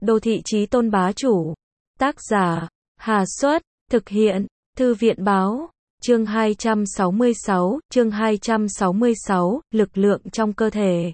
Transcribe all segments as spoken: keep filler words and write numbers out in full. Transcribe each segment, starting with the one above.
Đô thị chí tôn bá chủ. Tác giả, Hà Xuất, thực hiện, Thư viện báo. Chương hai trăm sáu mươi sáu, chương hai trăm sáu mươi sáu, lực lượng trong cơ thể.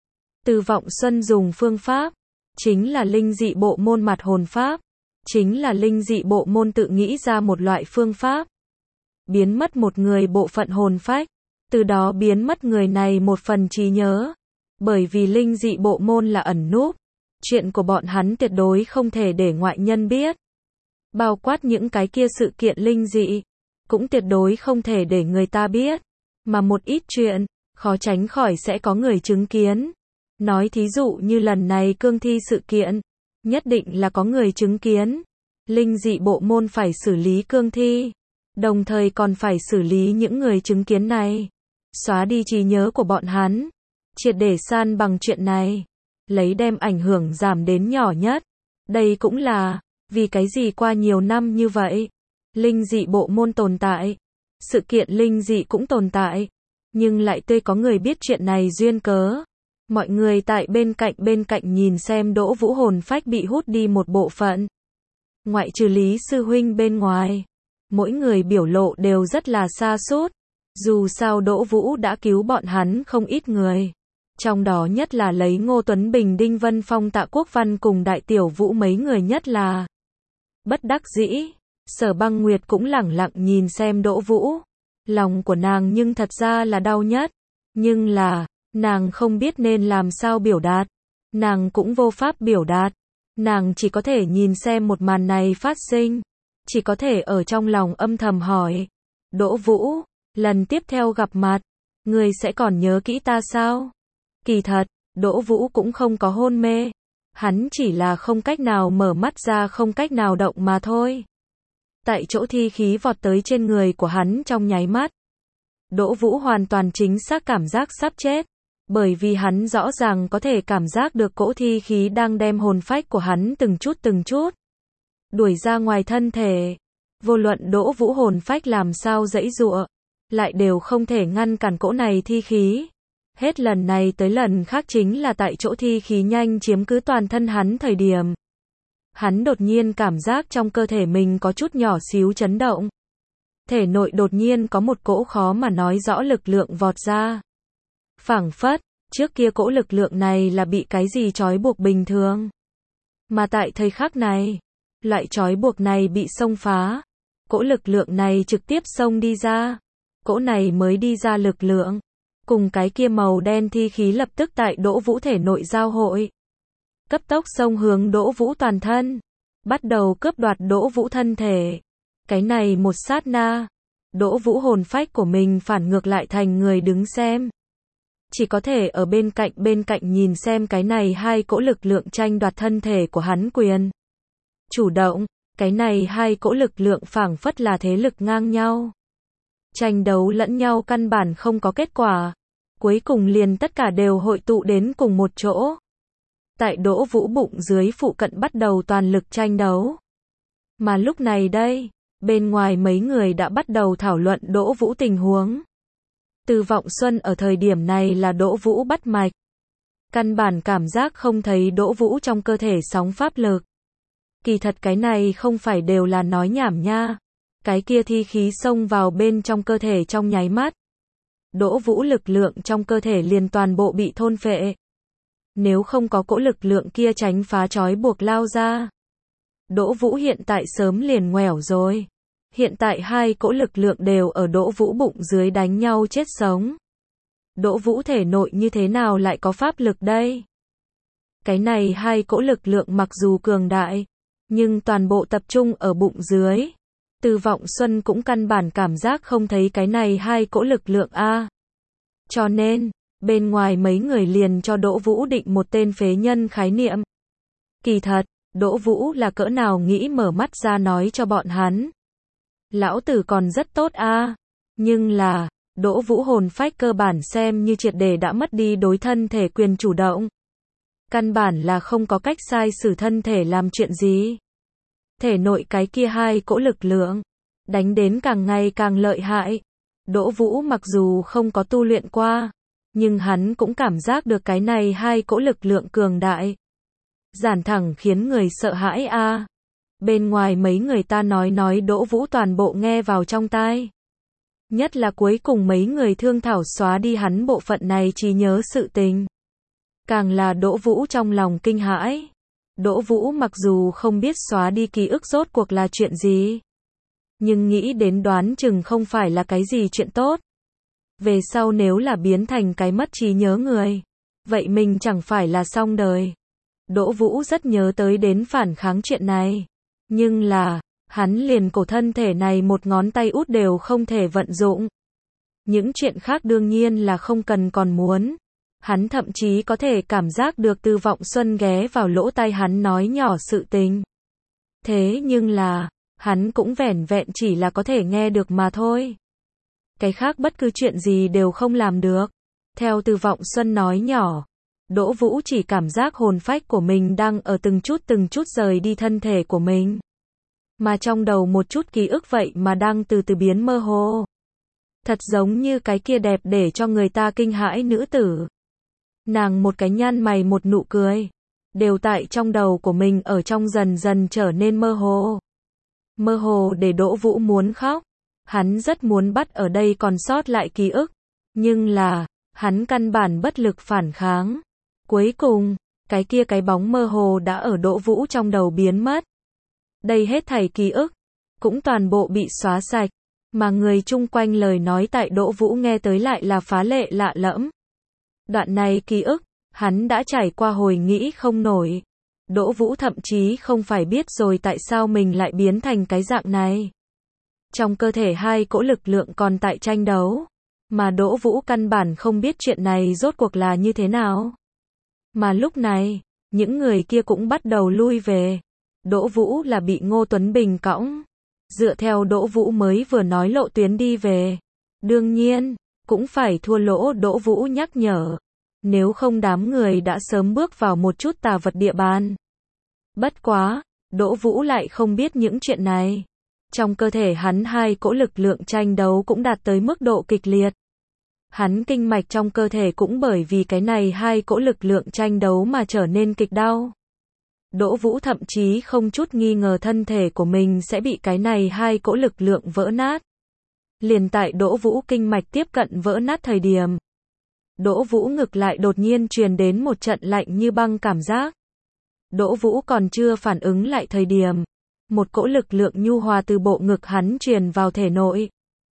Từ Vọng Xuân dùng phương pháp, chính là linh dị bộ môn mặt hồn pháp, chính là linh dị bộ môn tự nghĩ ra một loại phương pháp, biến mất một người bộ phận hồn phách, từ đó biến mất người này một phần trí nhớ. Bởi vì linh dị bộ môn là ẩn núp, chuyện của bọn hắn tuyệt đối không thể để ngoại nhân biết. Bao quát những cái kia sự kiện linh dị, cũng tuyệt đối không thể để người ta biết. Mà một ít chuyện, khó tránh khỏi sẽ có người chứng kiến. Nói thí dụ như lần này cương thi sự kiện, nhất định là có người chứng kiến. Linh dị bộ môn phải xử lý cương thi, đồng thời còn phải xử lý những người chứng kiến này, xóa đi trí nhớ của bọn hắn, triệt để san bằng chuyện này, lấy đem ảnh hưởng giảm đến nhỏ nhất. Đây cũng là vì cái gì qua nhiều năm như vậy, linh dị bộ môn tồn tại, sự kiện linh dị cũng tồn tại, nhưng lại tươi có người biết chuyện này duyên cớ. Mọi người tại bên cạnh bên cạnh nhìn xem Đỗ Vũ hồn phách bị hút đi một bộ phận. Ngoại trừ Lý sư huynh bên ngoài, mỗi người biểu lộ đều rất là sa sút. Dù sao Đỗ Vũ đã cứu bọn hắn không ít người. Trong đó nhất là lấy Ngô Tuấn Bình, Đinh Vân Phong, Tạ Quốc Văn cùng Đại Tiểu Vũ mấy người nhất là bất đắc dĩ. Sở Băng Nguyệt cũng lẳng lặng nhìn xem Đỗ Vũ. Lòng của nàng nhưng thật ra là đau nhất. Nhưng là, nàng không biết nên làm sao biểu đạt. Nàng cũng vô pháp biểu đạt. Nàng chỉ có thể nhìn xem một màn này phát sinh. Chỉ có thể ở trong lòng âm thầm hỏi. Đỗ Vũ, lần tiếp theo gặp mặt, ngươi sẽ còn nhớ kỹ ta sao? Kỳ thật, Đỗ Vũ cũng không có hôn mê. Hắn chỉ là không cách nào mở mắt ra, không cách nào động mà thôi. Tại chỗ thi khí vọt tới trên người của hắn trong nháy mắt. Đỗ Vũ hoàn toàn chính xác cảm giác sắp chết. Bởi vì hắn rõ ràng có thể cảm giác được cỗ thi khí đang đem hồn phách của hắn từng chút từng chút đuổi ra ngoài thân thể. Vô luận Đỗ Vũ hồn phách làm sao giãy giụa, lại đều không thể ngăn cản cỗ này thi khí. Hết lần này tới lần khác chính là tại chỗ thi khí nhanh chiếm cứ toàn thân hắn thời điểm. Hắn đột nhiên cảm giác trong cơ thể mình có chút nhỏ xíu chấn động. Thể nội đột nhiên có một cỗ khó mà nói rõ lực lượng vọt ra. Phảng phất, trước kia cỗ lực lượng này là bị cái gì trói buộc bình thường. Mà tại thời khắc này, loại trói buộc này bị xông phá. Cỗ lực lượng này trực tiếp xông đi ra. Cỗ này mới đi ra lực lượng, cùng cái kia màu đen thi khí lập tức tại Đỗ Vũ thể nội giao hội. Cấp tốc xông hướng Đỗ Vũ toàn thân. Bắt đầu cướp đoạt Đỗ Vũ thân thể. Cái này một sát na, Đỗ Vũ hồn phách của mình phản ngược lại thành người đứng xem. Chỉ có thể ở bên cạnh bên cạnh nhìn xem cái này hai cỗ lực lượng tranh đoạt thân thể của hắn quyền. Chủ động, cái này hai cỗ lực lượng phảng phất là thế lực ngang nhau. Tranh đấu lẫn nhau căn bản không có kết quả. Cuối cùng liền tất cả đều hội tụ đến cùng một chỗ. Tại Đỗ Vũ bụng dưới phụ cận bắt đầu toàn lực tranh đấu. Mà lúc này đây, bên ngoài mấy người đã bắt đầu thảo luận Đỗ Vũ tình huống. Từ Vọng Xuân ở thời điểm này là Đỗ Vũ bắt mạch. Căn bản cảm giác không thấy Đỗ Vũ trong cơ thể sóng pháp lực. Kỳ thật cái này không phải đều là nói nhảm nha. Cái kia thi khí xông vào bên trong cơ thể trong nháy mắt. Đỗ Vũ lực lượng trong cơ thể liền toàn bộ bị thôn phệ. Nếu không có cỗ lực lượng kia tránh phá trói buộc lao ra, Đỗ Vũ hiện tại sớm liền ngoẻo rồi. Hiện tại hai cỗ lực lượng đều ở Đỗ Vũ bụng dưới đánh nhau chết sống. Đỗ Vũ thể nội như thế nào lại có pháp lực đây? Cái này hai cỗ lực lượng mặc dù cường đại, nhưng toàn bộ tập trung ở bụng dưới. Từ Vọng Xuân cũng căn bản cảm giác không thấy cái này hai cỗ lực lượng a. Cho nên, bên ngoài mấy người liền cho Đỗ Vũ định một tên phế nhân khái niệm. Kỳ thật, Đỗ Vũ là cỡ nào nghĩ mở mắt ra nói cho bọn hắn. Lão tử còn rất tốt a, nhưng là, Đỗ Vũ hồn phách cơ bản xem như triệt để đã mất đi đối thân thể quyền chủ động. Căn bản là không có cách sai sử thân thể làm chuyện gì. Thể nội cái kia hai cỗ lực lượng, đánh đến càng ngày càng lợi hại. Đỗ Vũ mặc dù không có tu luyện qua, nhưng hắn cũng cảm giác được cái này hai cỗ lực lượng cường đại. giản thẳng khiến người sợ hãi a. À. Bên ngoài mấy người ta nói nói Đỗ Vũ toàn bộ nghe vào trong tai. Nhất là cuối cùng mấy người thương thảo xóa đi hắn bộ phận này trí nhớ sự tình. Càng là Đỗ Vũ trong lòng kinh hãi. Đỗ Vũ mặc dù không biết xóa đi ký ức rốt cuộc là chuyện gì, nhưng nghĩ đến đoán chừng không phải là cái gì chuyện tốt. Về sau nếu là biến thành cái mất trí nhớ người, vậy mình chẳng phải là xong đời. Đỗ Vũ rất nhớ tới đến phản kháng chuyện này. Nhưng là, hắn liền cổ thân thể này một ngón tay út đều không thể vận dụng. Những chuyện khác đương nhiên là không cần còn muốn. Hắn thậm chí có thể cảm giác được Từ Vọng Xuân ghé vào lỗ tai hắn nói nhỏ sự tình. Thế nhưng là, hắn cũng vẻn vẹn chỉ là có thể nghe được mà thôi. Cái khác bất cứ chuyện gì đều không làm được. Theo Từ Vọng Xuân nói nhỏ, Đỗ Vũ chỉ cảm giác hồn phách của mình đang ở từng chút từng chút rời đi thân thể của mình. Mà trong đầu một chút ký ức vậy mà đang từ từ biến mơ hồ. Thật giống như cái kia đẹp để cho người ta kinh hãi nữ tử. Nàng một cái nhăn mày một nụ cười, đều tại trong đầu của mình ở trong dần dần trở nên mơ hồ. Mơ hồ để Đỗ Vũ muốn khóc. Hắn rất muốn bắt ở đây còn sót lại ký ức. Nhưng là, hắn căn bản bất lực phản kháng. Cuối cùng, cái kia cái bóng mơ hồ đã ở Đỗ Vũ trong đầu biến mất. Đây hết thảy ký ức, cũng toàn bộ bị xóa sạch. Mà người chung quanh lời nói tại Đỗ Vũ nghe tới lại là phá lệ lạ lẫm. Đoạn này ký ức, hắn đã trải qua hồi nghĩ không nổi. Đỗ Vũ thậm chí không phải biết rồi tại sao mình lại biến thành cái dạng này. Trong cơ thể hai cỗ lực lượng còn tại tranh đấu. Mà Đỗ Vũ căn bản không biết chuyện này rốt cuộc là như thế nào. Mà lúc này, những người kia cũng bắt đầu lui về. Đỗ Vũ là bị Ngô Tuấn Bình cõng. Dựa theo Đỗ Vũ mới vừa nói lộ tuyến đi về. Đương nhiên, cũng phải thua lỗ Đỗ Vũ nhắc nhở. Nếu không đám người đã sớm bước vào một chút tà vật địa bàn. Bất quá, Đỗ Vũ lại không biết những chuyện này. Trong cơ thể hắn hai cỗ lực lượng tranh đấu cũng đạt tới mức độ kịch liệt. Hắn kinh mạch trong cơ thể cũng bởi vì cái này hai cỗ lực lượng tranh đấu mà trở nên kịch đau. Đỗ Vũ thậm chí không chút nghi ngờ thân thể của mình sẽ bị cái này hai cỗ lực lượng vỡ nát. Liền tại Đỗ Vũ kinh mạch tiếp cận vỡ nát thời điểm, Đỗ Vũ ngực lại đột nhiên truyền đến một trận lạnh như băng cảm giác. Đỗ Vũ còn chưa phản ứng lại thời điểm, một cỗ lực lượng nhu hòa từ bộ ngực hắn truyền vào thể nội.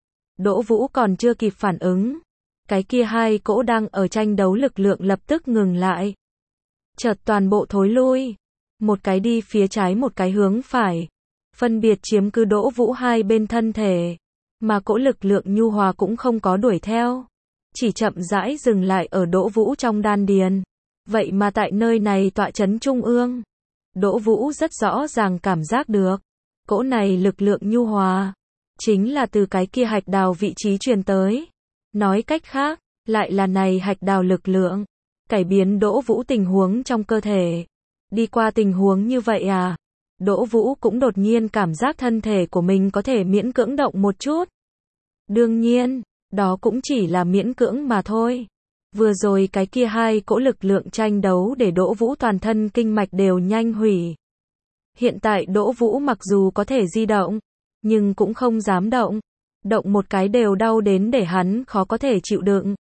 Đỗ Vũ còn chưa kịp phản ứng, cái kia hai cỗ đang ở tranh đấu lực lượng lập tức ngừng lại. Chợt toàn bộ thối lui, một cái đi phía trái một cái hướng phải, phân biệt chiếm cứ Đỗ Vũ hai bên thân thể, mà cỗ lực lượng nhu hòa cũng không có đuổi theo, chỉ chậm rãi dừng lại ở Đỗ Vũ trong đan điền. Vậy mà tại nơi này tọa trấn trung ương, Đỗ Vũ rất rõ ràng cảm giác được, cỗ này lực lượng nhu hòa, chính là từ cái kia hạch đào vị trí truyền tới. Nói cách khác, lại là này hạch đào lực lượng, cải biến Đỗ Vũ tình huống trong cơ thể. Đi qua tình huống như vậy à? Đỗ Vũ cũng đột nhiên cảm giác thân thể của mình có thể miễn cưỡng động một chút. Đương nhiên, đó cũng chỉ là miễn cưỡng mà thôi. Vừa rồi cái kia hai cỗ lực lượng tranh đấu để Đỗ Vũ toàn thân kinh mạch đều nhanh hủy. Hiện tại Đỗ Vũ mặc dù có thể di động, nhưng cũng không dám động. Động một cái đều đau đến để hắn khó có thể chịu đựng.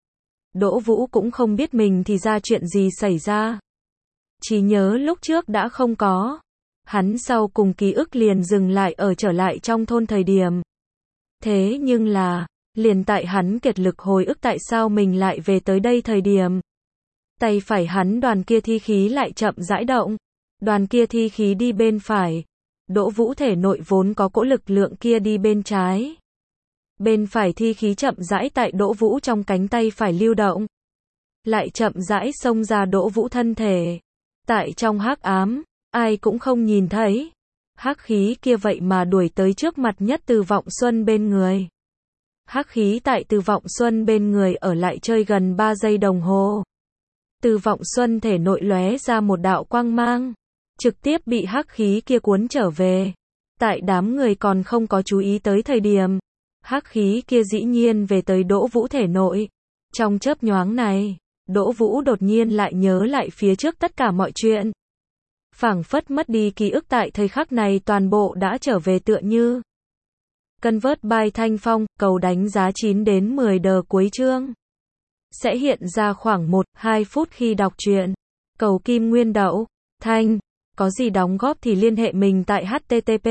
Đỗ Vũ cũng không biết mình thì ra chuyện gì xảy ra. Chỉ nhớ lúc trước đã không có. Hắn sau cùng ký ức liền dừng lại ở trở lại trong thôn thời điểm. Thế nhưng là, liền tại hắn kiệt lực hồi ức tại sao mình lại về tới đây thời điểm. Tay phải hắn đoàn kia thi khí lại chậm rãi động. Đoàn kia thi khí đi bên phải. Đỗ Vũ thể nội vốn có cỗ lực lượng kia đi bên trái. Bên phải thi khí chậm rãi tại Đỗ Vũ trong cánh tay phải lưu động. Lại chậm rãi xông ra Đỗ Vũ thân thể. Tại trong hắc ám, ai cũng không nhìn thấy. Hắc khí kia vậy mà đuổi tới trước mặt nhất Từ Vọng Xuân bên người. Hắc khí tại Từ Vọng Xuân bên người ở lại chơi gần ba giây đồng hồ. Từ Vọng Xuân thể nội lóe ra một đạo quang mang, trực tiếp bị hắc khí kia cuốn trở về. Tại đám người còn không có chú ý tới thời điểm, hắc khí kia dĩ nhiên về tới Đỗ Vũ thể nội. Trong chớp nhoáng này, Đỗ Vũ đột nhiên lại nhớ lại phía trước tất cả mọi chuyện. Phảng phất mất đi ký ức tại thời khắc này toàn bộ đã trở về tựa như. Convert by Thanh Phong, cầu đánh giá chín đến mười đờ cuối chương. Sẽ hiện ra khoảng một đến hai phút khi đọc truyện. Cầu Kim Nguyên Đậu. Thanh. Có gì đóng góp thì liên hệ mình tại http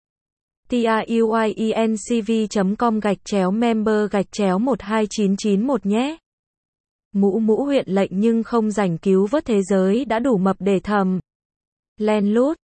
truyencv chấm com gạch chéo member gạch chéo một hai chín chín một nhé. Mũ mũ huyện lệnh nhưng không rảnh cứu vớt thế giới đã đủ mập để thầm. Len lút.